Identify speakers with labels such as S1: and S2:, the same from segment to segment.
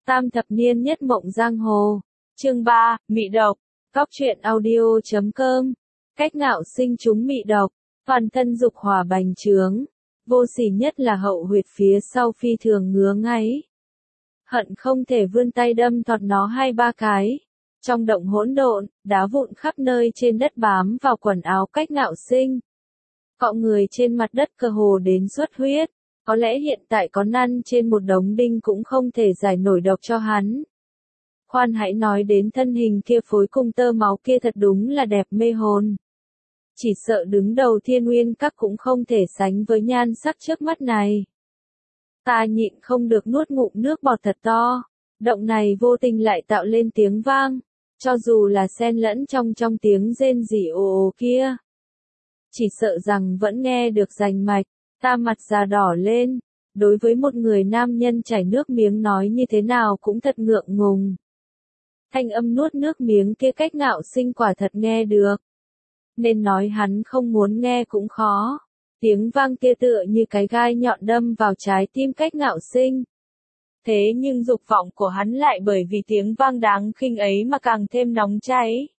S1: Tam thập niên nhất mộng giang hồ. Chương 3, Mị độc. Cóc truyện audio.com. Cách ngạo sinh chúng mị độc, toàn thân dục hỏa bành trướng, vô sỉ nhất là hậu huyệt phía sau phi thường ngứa ngáy. Hận không thể vươn tay đâm thọt nó 2-3 cái. Trong động hỗn độn, đá vụn khắp nơi trên đất bám vào quần áo cách ngạo sinh. Cọ người trên mặt đất cơ hồ đến xuất huyết. Có lẽ hiện tại có năn trên một đống đinh cũng không thể giải nổi độc cho hắn. Khoan hãy nói đến thân hình kia phối cùng tơ máu kia thật đúng là đẹp mê hồn. Chỉ sợ đứng đầu Thiên Nguyên Các cũng không thể sánh với nhan sắc trước mắt này. Ta nhịn không được nuốt ngụm nước bọt thật to. Động này vô tình lại tạo lên tiếng vang. Cho dù là xen lẫn trong tiếng rên rỉ ồ ồ kia. Chỉ sợ rằng vẫn nghe được rành mạch. Ta mặt già đỏ lên. Đối với một người nam nhân chảy nước miếng nói như thế nào cũng thật ngượng ngùng. Thanh âm nuốt nước miếng kia cách ngạo sinh quả thật nghe được. Nên nói hắn không muốn nghe cũng khó. Tiếng vang kia tựa như cái gai nhọn đâm vào trái tim cách ngạo sinh. Thế nhưng dục vọng của hắn lại bởi vì tiếng vang đáng khinh ấy mà càng thêm nóng cháy.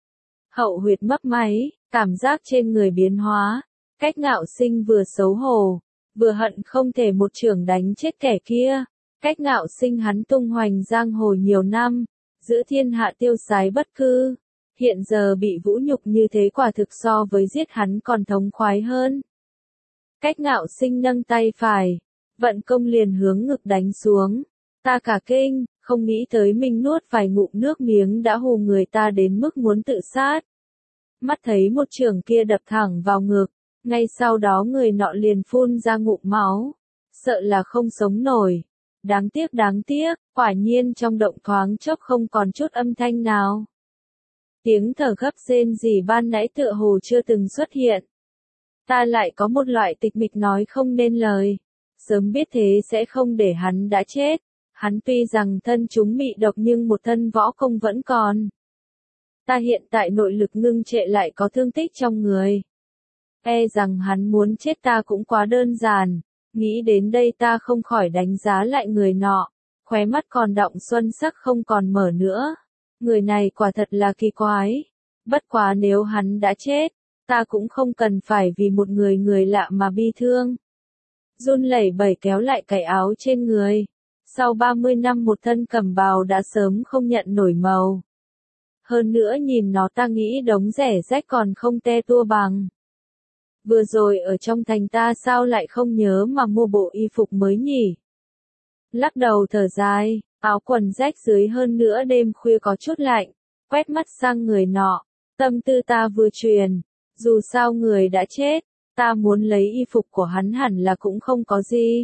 S1: Hậu huyệt mấp máy, cảm giác trên người biến hóa. Cách ngạo sinh vừa xấu hổ, vừa hận không thể một chưởng đánh chết kẻ kia. Cách ngạo sinh hắn tung hoành giang hồ nhiều năm, giữa thiên hạ tiêu sái bất cư. Hiện giờ bị vũ nhục như thế quả thực so với giết hắn còn thống khoái hơn. Cách ngạo sinh nâng tay phải, vận công liền hướng ngực đánh xuống. Ta cả kinh, không nghĩ tới mình nuốt vài ngụm nước miếng đã hù người ta đến mức muốn tự sát. Mắt thấy một chưởng kia đập thẳng vào ngực, ngay sau đó người nọ liền phun ra ngụm máu. Sợ là không sống nổi. Đáng tiếc, quả nhiên trong động thoáng chốc không còn chút âm thanh nào. Tiếng thở gấp rên rỉ ban nãy tựa hồ chưa từng xuất hiện. Ta lại có một loại tịch mịch nói không nên lời. Sớm biết thế sẽ không để hắn đã chết. Hắn tuy rằng thân chúng mị độc nhưng một thân võ công vẫn còn. Ta hiện tại nội lực ngưng trệ lại có thương tích trong người. E rằng hắn muốn chết ta cũng quá đơn giản. Nghĩ đến đây ta không khỏi đánh giá lại người nọ. Khóe mắt còn đọng xuân sắc không còn mở nữa. Người này quả thật là kỳ quái. Bất quá nếu hắn đã chết, ta cũng không cần phải vì một người lạ mà bi thương. Run lẩy bẩy kéo lại cái áo trên người. Sau 30 năm một thân cẩm bào đã sớm không nhận nổi màu. Hơn nữa nhìn nó ta nghĩ đống rẻ rách còn không te tua bằng. Vừa rồi ở trong thành ta sao lại không nhớ mà mua bộ y phục mới nhỉ? Lắc đầu thở dài, áo quần rách dưới hơn nữa đêm khuya có chút lạnh, quét mắt sang người nọ, tâm tư ta vừa truyền, dù sao người đã chết, ta muốn lấy y phục của hắn hẳn là cũng không có gì.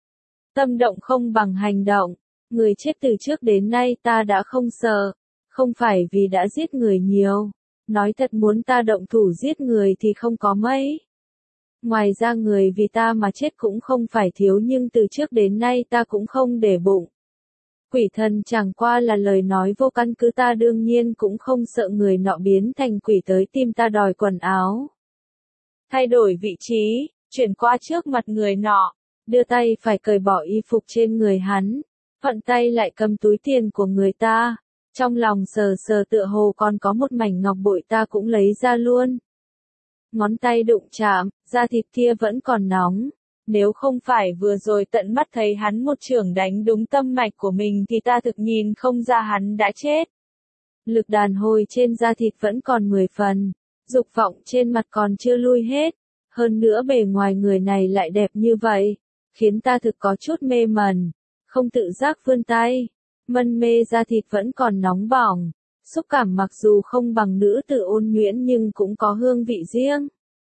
S1: Tâm động không bằng hành động, người chết từ trước đến nay ta đã không sợ, không phải vì đã giết người nhiều, nói thật muốn ta động thủ giết người thì không có mấy. Ngoài ra người vì ta mà chết cũng không phải thiếu nhưng từ trước đến nay ta cũng không để bụng. Quỷ thần chẳng qua là lời nói vô căn cứ ta đương nhiên cũng không sợ người nọ biến thành quỷ tới tìm ta đòi quần áo. Thay đổi vị trí, chuyển qua trước mặt người nọ, đưa tay phải cởi bỏ y phục trên người hắn, thuận tay lại cầm túi tiền của người ta, trong lòng sờ sờ tựa hồ còn có một mảnh ngọc bội ta cũng lấy ra luôn. Ngón tay đụng chạm, da thịt kia vẫn còn nóng. Nếu không phải vừa rồi tận mắt thấy hắn một chưởng đánh đúng tâm mạch của mình thì ta thực nhìn không ra hắn đã chết. Lực đàn hồi trên da thịt vẫn còn 10 phần. Dục vọng trên mặt còn chưa lui hết. Hơn nữa bề ngoài người này lại đẹp như vậy. Khiến ta thực có chút mê mẩn. Không tự giác vươn tay. Mân mê da thịt vẫn còn nóng bỏng. Xúc cảm mặc dù không bằng nữ tử ôn nhuyễn nhưng cũng có hương vị riêng.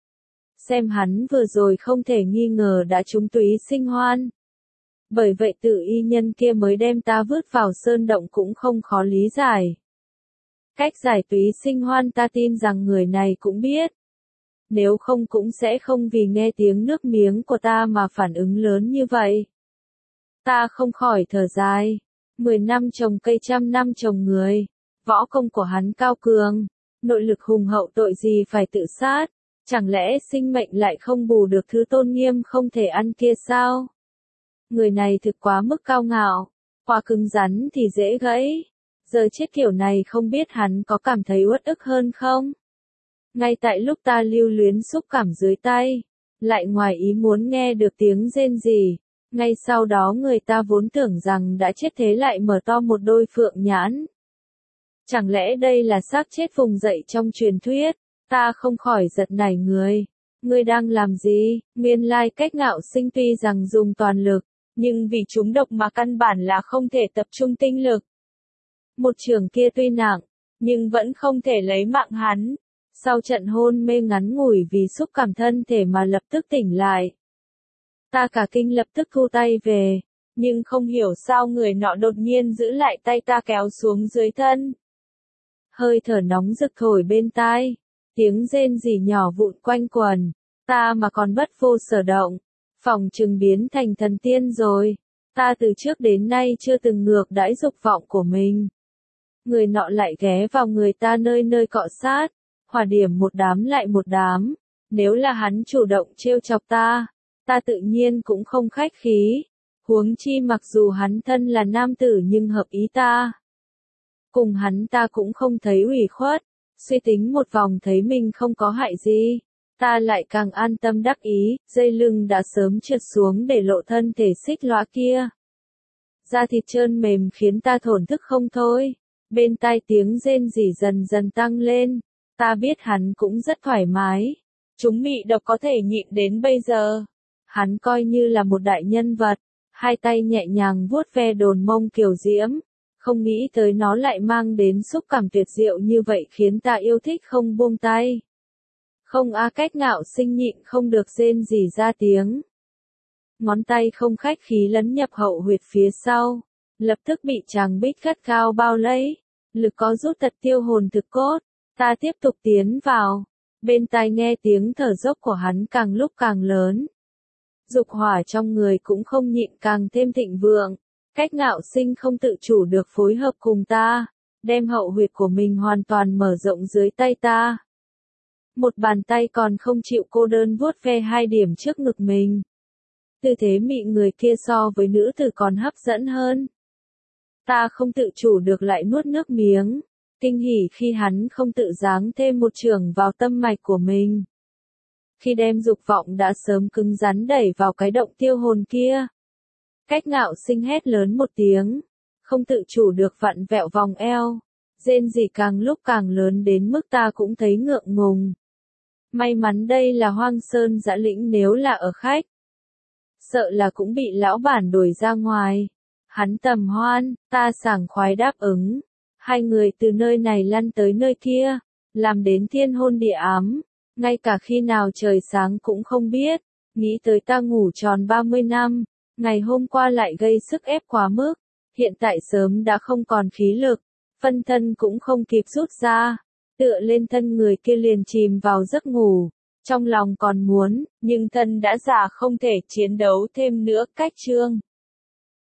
S1: Xem hắn vừa rồi không thể nghi ngờ đã trúng túy sinh hoan. Bởi vậy tự y nhân kia mới đem ta vứt vào sơn động cũng không khó lý giải. Cách giải túy sinh hoan ta tin rằng người này cũng biết. Nếu không cũng sẽ không vì nghe tiếng nước miếng của ta mà phản ứng lớn như vậy. Ta không khỏi thở dài. 10 năm trồng cây trăm năm trồng người. Võ công của hắn cao cường, nội lực hùng hậu tội gì phải tự sát, chẳng lẽ sinh mệnh lại không bù được thứ tôn nghiêm không thể ăn kia sao? Người này thực quá mức cao ngạo, Hoa cứng rắn thì dễ gãy. Giờ chết kiểu này không biết hắn có cảm thấy uất ức hơn không? Ngay tại lúc ta lưu luyến xúc cảm dưới tay, lại ngoài ý muốn nghe được tiếng rên rỉ. Ngay sau đó người ta vốn tưởng rằng đã chết thế lại mở to một đôi phượng nhãn. Chẳng lẽ đây là xác chết vùng dậy trong truyền thuyết? Ta không khỏi giật nảy người. Ngươi đang làm gì? Nguyên lai Cách Ngạo Sinh tuy rằng dùng toàn lực, nhưng vì trúng độc mà căn bản là không thể tập trung tinh lực. Một chưởng kia tuy nặng, nhưng vẫn không thể lấy mạng hắn. Sau trận hôn mê ngắn ngủi vì xúc cảm thân thể mà lập tức tỉnh lại. Ta cả kinh lập tức thu tay về, nhưng không hiểu sao người nọ đột nhiên giữ lại tay ta kéo xuống dưới thân. Hơi thở nóng rực thổi bên tai, tiếng rên rỉ nhỏ vụn quanh quần, ta mà còn bất vô sở động, phỏng chừng biến thành thần tiên rồi. Ta từ trước đến nay chưa từng ngược đãi dục vọng của mình. Người nọ lại ghé vào người ta nơi nơi cọ sát, hỏa điểm một đám lại một đám. Nếu là hắn chủ động trêu chọc ta tự nhiên cũng không khách khí. Huống chi mặc dù hắn thân là nam tử nhưng hợp ý ta. Cùng hắn ta cũng không thấy ủy khuất, suy tính một vòng thấy mình không có hại gì. Ta lại càng an tâm đắc ý, dây lưng đã sớm trượt xuống để lộ thân thể xích lõa kia. Da thịt trơn mềm khiến ta thổn thức không thôi. Bên tai tiếng rên rỉ dần dần tăng lên. Ta biết hắn cũng rất thoải mái. Chúng mị độc có thể nhịn đến bây giờ. Hắn coi như là một đại nhân vật. Hai tay nhẹ nhàng vuốt ve đồn mông kiều diễm. Không nghĩ tới nó lại mang đến xúc cảm tuyệt diệu như vậy khiến ta yêu thích không buông tay. Không Cách Ngạo Sinh nhịn không được rên rỉ ra tiếng. Ngón tay không khách khí lấn nhập hậu huyệt phía sau. Lập tức bị chàng bích gắt gao bao lấy. Lực có rút tật tiêu hồn thực cốt. Ta tiếp tục tiến vào. Bên tai nghe tiếng thở dốc của hắn càng lúc càng lớn. Dục hỏa trong người cũng không nhịn càng thêm thịnh vượng. Cách Ngạo Sinh không tự chủ được phối hợp cùng ta. Đem hậu huyệt của mình hoàn toàn mở rộng dưới tay ta. Một bàn tay còn không chịu cô đơn vuốt ve hai điểm trước ngực mình. Tư thế mị người kia so với nữ tử còn hấp dẫn hơn. Ta không tự chủ được lại nuốt nước miếng. Kinh hỉ khi hắn không tự giáng thêm một chưởng vào tâm mạch của mình. Khi đem dục vọng đã sớm cứng rắn đẩy vào cái động tiêu hồn kia. Cách Ngạo Sinh hét lớn một tiếng. Không tự chủ được vặn vẹo vòng eo. Rên rỉ càng lúc càng lớn đến mức ta cũng thấy ngượng ngùng. May mắn đây là Hoang Sơn Dã Lĩnh, nếu là ở khách. Sợ là cũng bị lão bản đuổi ra ngoài. Hắn tầm hoan, ta sảng khoái đáp ứng. Hai người từ nơi này lăn tới nơi kia, làm đến thiên hôn địa ám. Ngay cả khi nào trời sáng cũng không biết. Nghĩ tới ta ngủ tròn 30 năm, ngày hôm qua lại gây sức ép quá mức. Hiện tại sớm đã không còn khí lực, phân thân cũng không kịp rút ra. Tựa lên thân người kia liền chìm vào giấc ngủ. Trong lòng còn muốn, nhưng thân đã già không thể chiến đấu thêm nữa. Cách chương